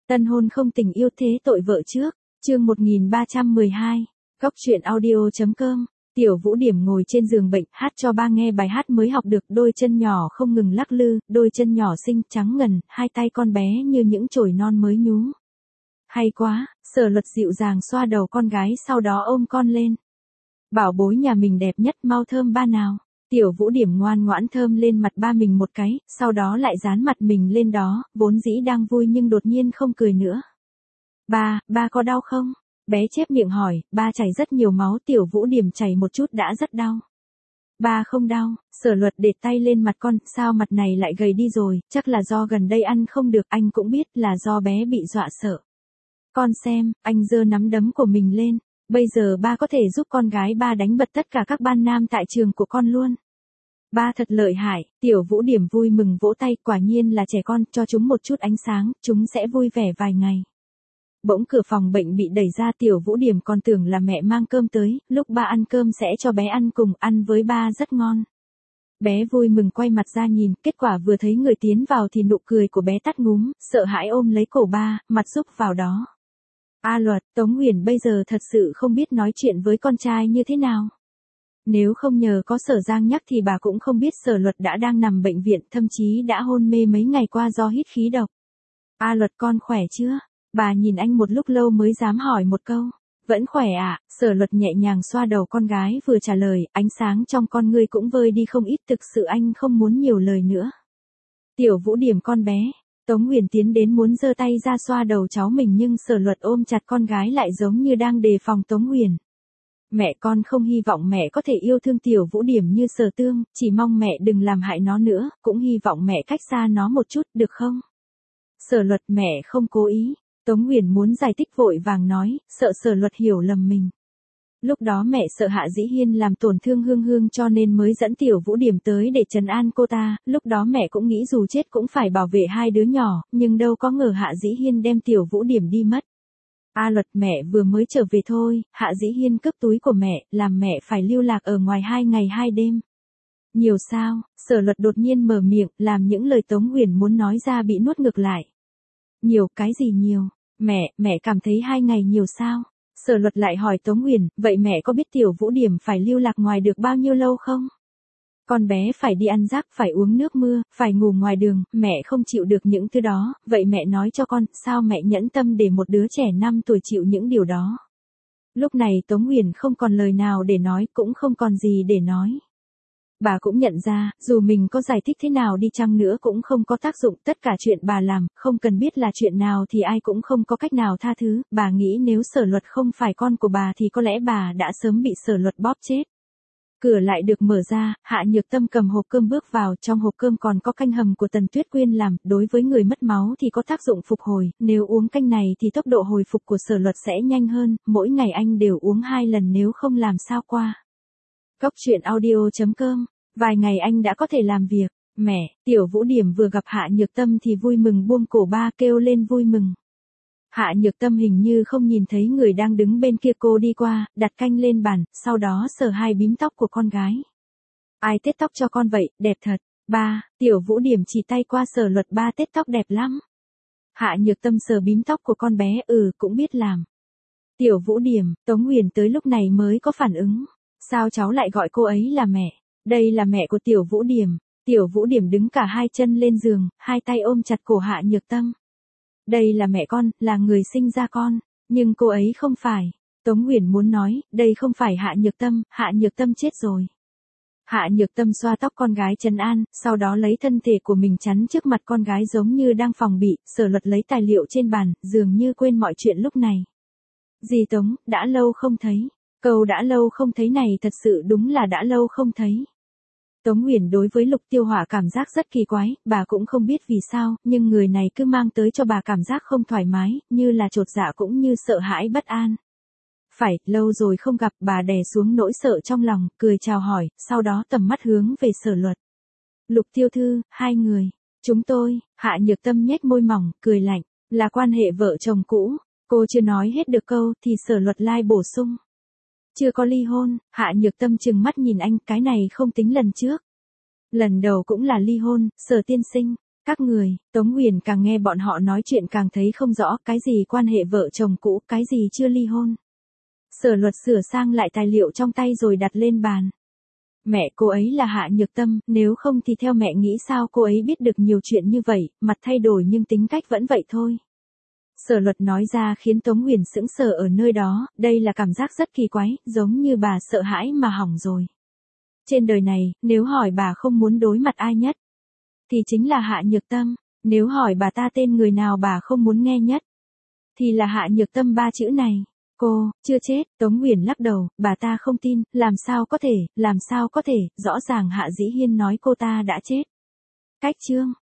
Tân hôn không tình yêu thế tội vợ trước, chương 1312, Góc truyện audio.com. Tiểu Vũ Điểm ngồi trên giường bệnh, hát cho ba nghe bài hát mới học được, đôi chân nhỏ không ngừng lắc lư, đôi chân nhỏ xinh trắng ngần, hai tay con bé như những chồi non mới nhú. Hay quá, Sở Luật dịu dàng xoa đầu con gái sau đó ôm con lên. Bảo bối nhà mình đẹp nhất, mau thơm ba nào. Tiểu Vũ Điểm ngoan ngoãn thơm lên mặt ba mình một cái, sau đó lại dán mặt mình lên đó, vốn dĩ đang vui nhưng đột nhiên không cười nữa. Ba có đau không? Bé chép miệng hỏi, ba chảy rất nhiều máu. Tiểu Vũ Điểm chảy một chút đã rất đau. Ba không đau. Sở Luật để tay lên mặt con, sao mặt này lại gầy đi rồi, chắc là do gần đây ăn không được, anh cũng biết là do bé bị dọa sợ. Con xem, anh giơ nắm đấm của mình lên. Bây giờ ba có thể giúp con gái ba đánh bật tất cả các ban nam tại trường của con luôn. Ba thật lợi hại. Tiểu Vũ Điểm vui mừng vỗ tay, quả nhiên là trẻ con, cho chúng một chút ánh sáng, chúng sẽ vui vẻ vài ngày. Bỗng cửa phòng bệnh bị đẩy ra, Tiểu Vũ Điểm còn tưởng là mẹ mang cơm tới, lúc ba ăn cơm sẽ cho bé ăn cùng, ăn với ba rất ngon. Bé vui mừng quay mặt ra nhìn, kết quả vừa thấy người tiến vào thì nụ cười của bé tắt ngúm, sợ hãi ôm lấy cổ ba, mặt rúc vào đó. Luật, Tống Huyền bây giờ thật sự không biết nói chuyện với con trai như thế nào. Nếu không nhờ có Sở Giang nhắc thì bà cũng không biết Sở Luật đã đang nằm bệnh viện, thậm chí đã hôn mê mấy ngày qua do hít khí độc. Luật con khỏe chưa? Bà nhìn anh một lúc lâu mới dám hỏi một câu. Vẫn khỏe ạ. Sở Luật nhẹ nhàng xoa đầu con gái vừa trả lời, ánh sáng trong con ngươi cũng vơi đi không ít, thực sự anh không muốn nhiều lời nữa. Tiểu Vũ Điểm con bé. Tống Huyền tiến đến muốn giơ tay ra xoa đầu cháu mình nhưng Sở Luật ôm chặt con gái lại giống như đang đề phòng Tống Huyền. Mẹ con không hy vọng mẹ có thể yêu thương Tiểu Vũ Điểm như Sở Tương, chỉ mong mẹ đừng làm hại nó nữa, cũng hy vọng mẹ cách xa nó một chút, được không? Sở Luật mẹ không cố ý. Tống Huyền muốn giải thích vội vàng nói, sợ Sở Luật hiểu lầm mình. Lúc đó mẹ sợ Hạ Dĩ Hiên làm tổn thương Hương Hương cho nên mới dẫn Tiểu Vũ Điểm tới để trấn an cô ta, lúc đó mẹ cũng nghĩ dù chết cũng phải bảo vệ hai đứa nhỏ, nhưng đâu có ngờ Hạ Dĩ Hiên đem Tiểu Vũ Điểm đi mất. Luật mẹ vừa mới trở về thôi, Hạ Dĩ Hiên cướp túi của mẹ, làm mẹ phải lưu lạc ở ngoài 2 ngày 2 đêm. Nhiều sao? Sở Luật đột nhiên mở miệng, làm những lời Tống Huyền muốn nói ra bị nuốt ngược lại. Nhiều, cái gì nhiều? Mẹ cảm thấy 2 ngày nhiều sao? Sở Luật lại hỏi Tống Huyền, vậy mẹ có biết Tiểu Vũ Điểm phải lưu lạc ngoài được bao nhiêu lâu không? Con bé phải đi ăn rác, phải uống nước mưa, phải ngủ ngoài đường, mẹ không chịu được những thứ đó, vậy mẹ nói cho con, sao mẹ nhẫn tâm để một đứa trẻ 5 tuổi chịu những điều đó? Lúc này Tống Huyền không còn lời nào để nói, cũng không còn gì để nói. Bà cũng nhận ra, dù mình có giải thích thế nào đi chăng nữa cũng không có tác dụng, tất cả chuyện bà làm, không cần biết là chuyện nào thì ai cũng không có cách nào tha thứ, bà nghĩ nếu Sở Luật không phải con của bà thì có lẽ bà đã sớm bị Sở Luật bóp chết. Cửa lại được mở ra, Hạ Nhược Tâm cầm hộp cơm bước vào, trong hộp cơm còn có canh hầm của Tần Tuyết Quyên làm, đối với người mất máu thì có tác dụng phục hồi, nếu uống canh này thì tốc độ hồi phục của Sở Luật sẽ nhanh hơn, mỗi ngày anh đều uống 2 lần nếu không làm sao qua. Góc truyện audio.com. Vài ngày anh đã có thể làm việc. Mẹ, Tiểu Vũ Điểm vừa gặp Hạ Nhược Tâm thì vui mừng buông cổ ba kêu lên vui mừng. Hạ Nhược Tâm hình như không nhìn thấy người đang đứng bên kia, cô đi qua, đặt canh lên bàn, sau đó sờ hai bím tóc của con gái. Ai tết tóc cho con vậy, đẹp thật. Ba, Tiểu Vũ Điểm chỉ tay qua Sở Luật, ba tết tóc đẹp lắm. Hạ Nhược Tâm sờ bím tóc của con bé, cũng biết làm. Tiểu Vũ Điểm, Tống Huyền tới lúc này mới có phản ứng. Sao cháu lại gọi cô ấy là mẹ? Đây là mẹ của Tiểu Vũ Điểm. Tiểu Vũ Điểm đứng cả hai chân lên giường, hai tay ôm chặt cổ Hạ Nhược Tâm. Đây là mẹ con, là người sinh ra con, nhưng cô ấy không phải. Tống Huyền muốn nói, đây không phải Hạ Nhược Tâm chết rồi. Hạ Nhược Tâm xoa tóc con gái trấn an, sau đó lấy thân thể của mình chắn trước mặt con gái giống như đang phòng bị. Sở Luật lấy tài liệu trên bàn, dường như quên mọi chuyện lúc này. Dì Tống, đã lâu không thấy. Câu đã lâu không thấy này thật sự đúng là đã lâu không thấy. Tống Huyền đối với Lục Tiêu Hỏa cảm giác rất kỳ quái, bà cũng không biết vì sao, nhưng người này cứ mang tới cho bà cảm giác không thoải mái, như là chột dạ cũng như sợ hãi bất an. Phải, lâu rồi không gặp, bà đè xuống nỗi sợ trong lòng, cười chào hỏi, sau đó tầm mắt hướng về Sở Luật. Lục Tiêu Thư, hai người, chúng tôi, Hạ Nhược Tâm nhếch môi mỏng, cười lạnh, là quan hệ vợ chồng cũ. Cô chưa nói hết được câu thì Sở Luật lai bổ sung. Chưa có ly hôn. Hạ Nhược Tâm trừng mắt nhìn anh, cái này không tính lần trước. Lần đầu cũng là ly hôn, Sở tiên sinh. Các người, Tống Nguyền càng nghe bọn họ nói chuyện càng thấy không rõ cái gì quan hệ vợ chồng cũ, cái gì chưa ly hôn. Sở Luật sửa sang lại tài liệu trong tay rồi đặt lên bàn. Mẹ cô ấy là Hạ Nhược Tâm, nếu không thì theo mẹ nghĩ sao cô ấy biết được nhiều chuyện như vậy, mặt thay đổi nhưng tính cách vẫn vậy thôi. Sở Luật nói ra khiến Tống Nguyền sững sờ ở nơi đó, đây là cảm giác rất kỳ quái, giống như bà sợ hãi mà hỏng rồi. Trên đời này, nếu hỏi bà không muốn đối mặt ai nhất, thì chính là Hạ Nhược Tâm. Nếu hỏi bà ta tên người nào bà không muốn nghe nhất, thì là Hạ Nhược Tâm ba chữ này. Cô, chưa chết, Tống Nguyền lắc đầu, bà ta không tin, làm sao có thể, rõ ràng Hạ Dĩ Hiên nói cô ta đã chết. Cách chương